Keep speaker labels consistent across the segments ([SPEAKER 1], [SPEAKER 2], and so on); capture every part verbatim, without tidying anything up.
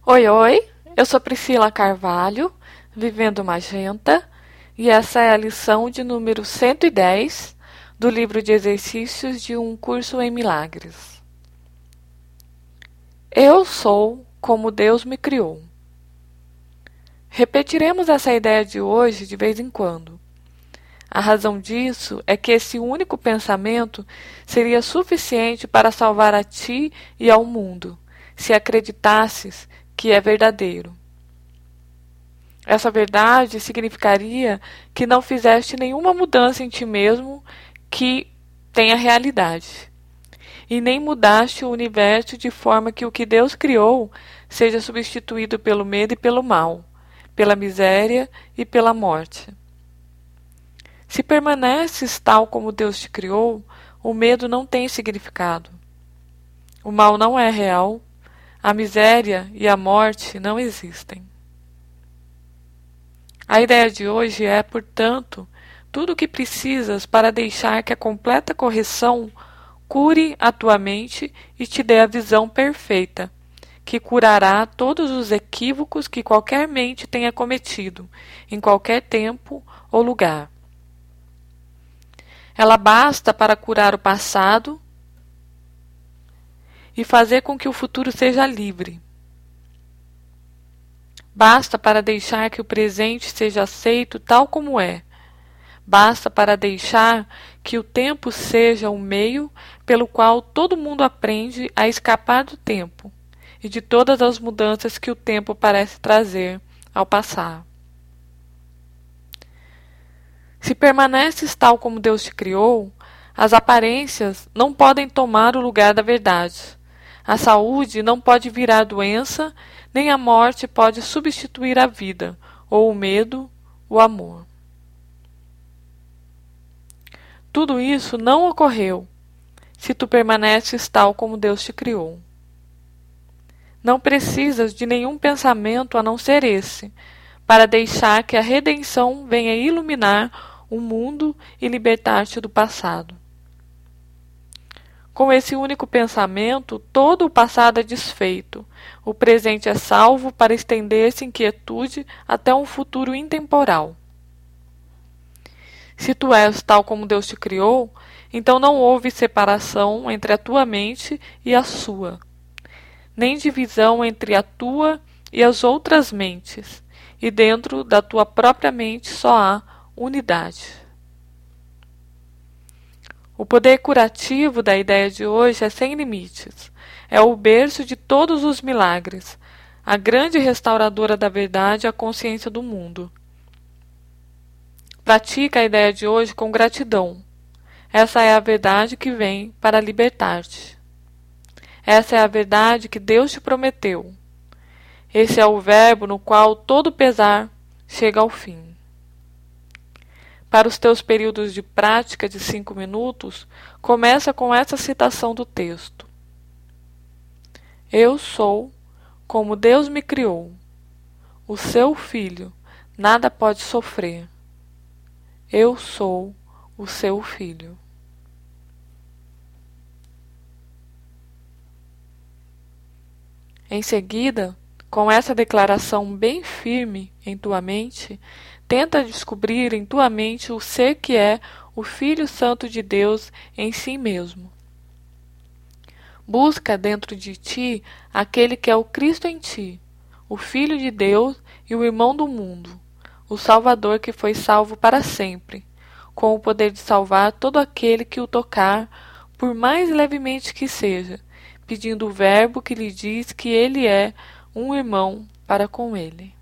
[SPEAKER 1] Oi, oi, eu sou Priscila Carvalho, Vivendo Magenta, e essa é a lição de número cento e dez do livro de exercícios de um curso em milagres. Eu sou como Deus me criou. Repetiremos essa ideia de hoje de vez em quando. A razão disso é que esse único pensamento seria suficiente para salvar a ti e ao mundo, se acreditasses que é verdadeiro. Essa verdade significaria que não fizeste nenhuma mudança em ti mesmo que tenha realidade, e nem mudaste o universo de forma que o que Deus criou seja substituído pelo medo e pelo mal, pela miséria e pela morte. Se permaneces tal como Deus te criou, o medo não tem significado. O mal não é real, a miséria e a morte não existem. A ideia de hoje é, portanto, tudo o que precisas para deixar que a completa correção cure a tua mente e te dê a visão perfeita, que curará todos os equívocos que qualquer mente tenha cometido, em qualquer tempo ou lugar. Ela basta para curar o passado e fazer com que o futuro seja livre. Basta para deixar que o presente seja aceito tal como é. Basta para deixar que o tempo seja o meio pelo qual todo mundo aprende a escapar do tempo e de todas as mudanças que o tempo parece trazer ao passar. Se permaneces tal como Deus te criou, as aparências não podem tomar o lugar da verdade. A saúde não pode virar doença, nem a morte pode substituir a vida, ou o medo, o amor. Tudo isso não ocorreu se tu permaneces tal como Deus te criou. Não precisas de nenhum pensamento a não ser esse, para deixar que a redenção venha iluminar o mundo e libertar-te do passado. Com esse único pensamento, todo o passado é desfeito, o presente é salvo para estender-se em quietude até um futuro intemporal. Se tu és tal como Deus te criou, então não houve separação entre a tua mente e a sua, nem divisão entre a tua e as outras mentes, e dentro da tua própria mente só há unidade. O poder curativo da ideia de hoje é sem limites. É o berço de todos os milagres, a grande restauradora da verdade e a consciência do mundo. Pratica a ideia de hoje com gratidão. Essa é a verdade que vem para libertar-te. Essa é a verdade que Deus te prometeu. Esse é o verbo no qual todo pesar chega ao fim. Para os teus períodos de prática de cinco minutos, começa com essa citação do texto. Eu sou como Deus me criou. O seu filho nada pode sofrer. Eu sou o seu filho. Em seguida, com essa declaração bem firme em tua mente, tenta descobrir em tua mente o ser que é o Filho Santo de Deus em si mesmo. Busca dentro de ti aquele que é o Cristo em ti, o Filho de Deus e o irmão do mundo, o Salvador que foi salvo para sempre, com o poder de salvar todo aquele que o tocar, por mais levemente que seja, pedindo o verbo que lhe diz que ele é um irmão para com ele.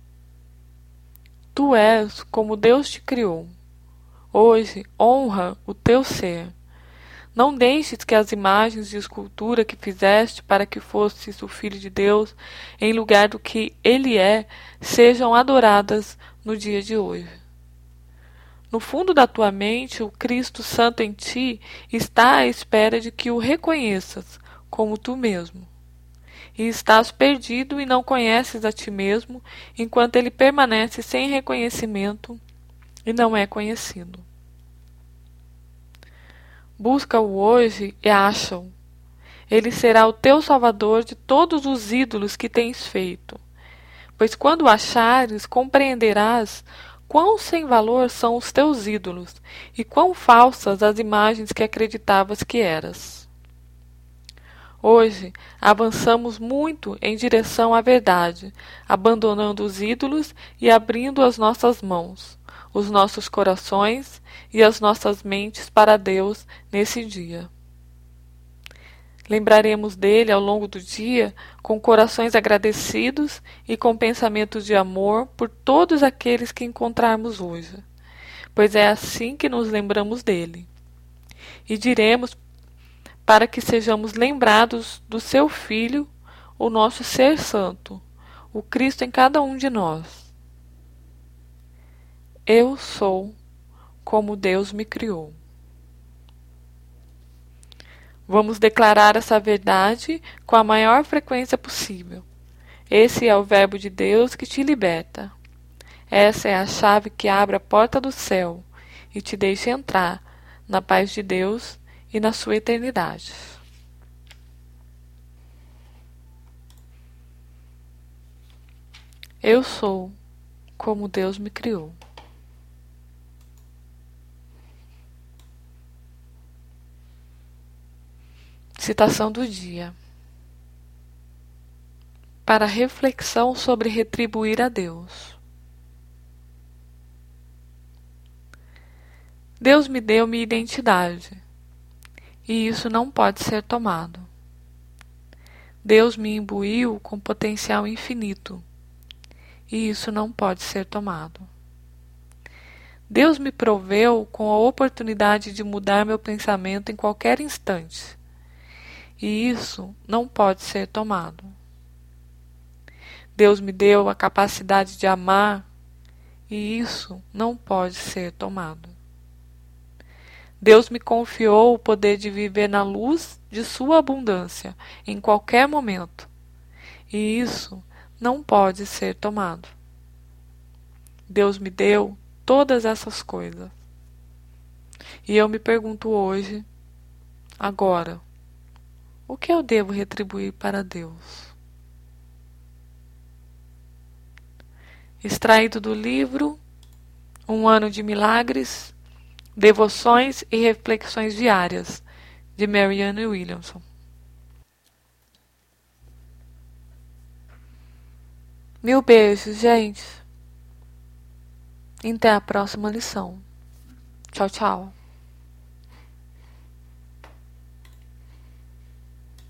[SPEAKER 1] Tu és como Deus te criou. Hoje, honra o teu ser. Não deixes que as imagens de escultura que fizeste para que fosses o Filho de Deus, em lugar do que Ele é, sejam adoradas no dia de hoje. No fundo da tua mente, o Cristo Santo em ti está à espera de que o reconheças como tu mesmo. E estás perdido e não conheces a ti mesmo, enquanto ele permanece sem reconhecimento e não é conhecido. Busca-o hoje e acha-o. Ele será o teu salvador de todos os ídolos que tens feito. Pois quando o achares, compreenderás quão sem valor são os teus ídolos e quão falsas as imagens que acreditavas que eras. Hoje, avançamos muito em direção à verdade, abandonando os ídolos e abrindo as nossas mãos, os nossos corações e as nossas mentes para Deus nesse dia. Lembraremos dele ao longo do dia com corações agradecidos e com pensamentos de amor por todos aqueles que encontrarmos hoje, pois é assim que nos lembramos dele. E diremos para que sejamos lembrados do seu Filho, o nosso Ser Santo, o Cristo em cada um de nós. Eu sou como Deus me criou. Vamos declarar essa verdade com a maior frequência possível. Esse é o verbo de Deus que te liberta. Essa é a chave que abre a porta do céu e te deixa entrar na paz de Deus e na sua eternidade. Eu sou como Deus me criou. Citação do dia. Para reflexão sobre retribuir a Deus. Deus me deu minha identidade, e isso não pode ser tomado. Deus me imbuiu com potencial infinito, e isso não pode ser tomado. Deus me proveu com a oportunidade de mudar meu pensamento em qualquer instante, e isso não pode ser tomado. Deus me deu a capacidade de amar, e isso não pode ser tomado. Deus me confiou o poder de viver na luz de sua abundância em qualquer momento, e isso não pode ser tomado. Deus me deu todas essas coisas. E eu me pergunto hoje, agora, o que eu devo retribuir para Deus? Extraído do livro Um Ano de Milagres, Devoções e Reflexões Diárias, de Marianne Williamson. Mil beijos, gente. Até a próxima lição. Tchau, tchau.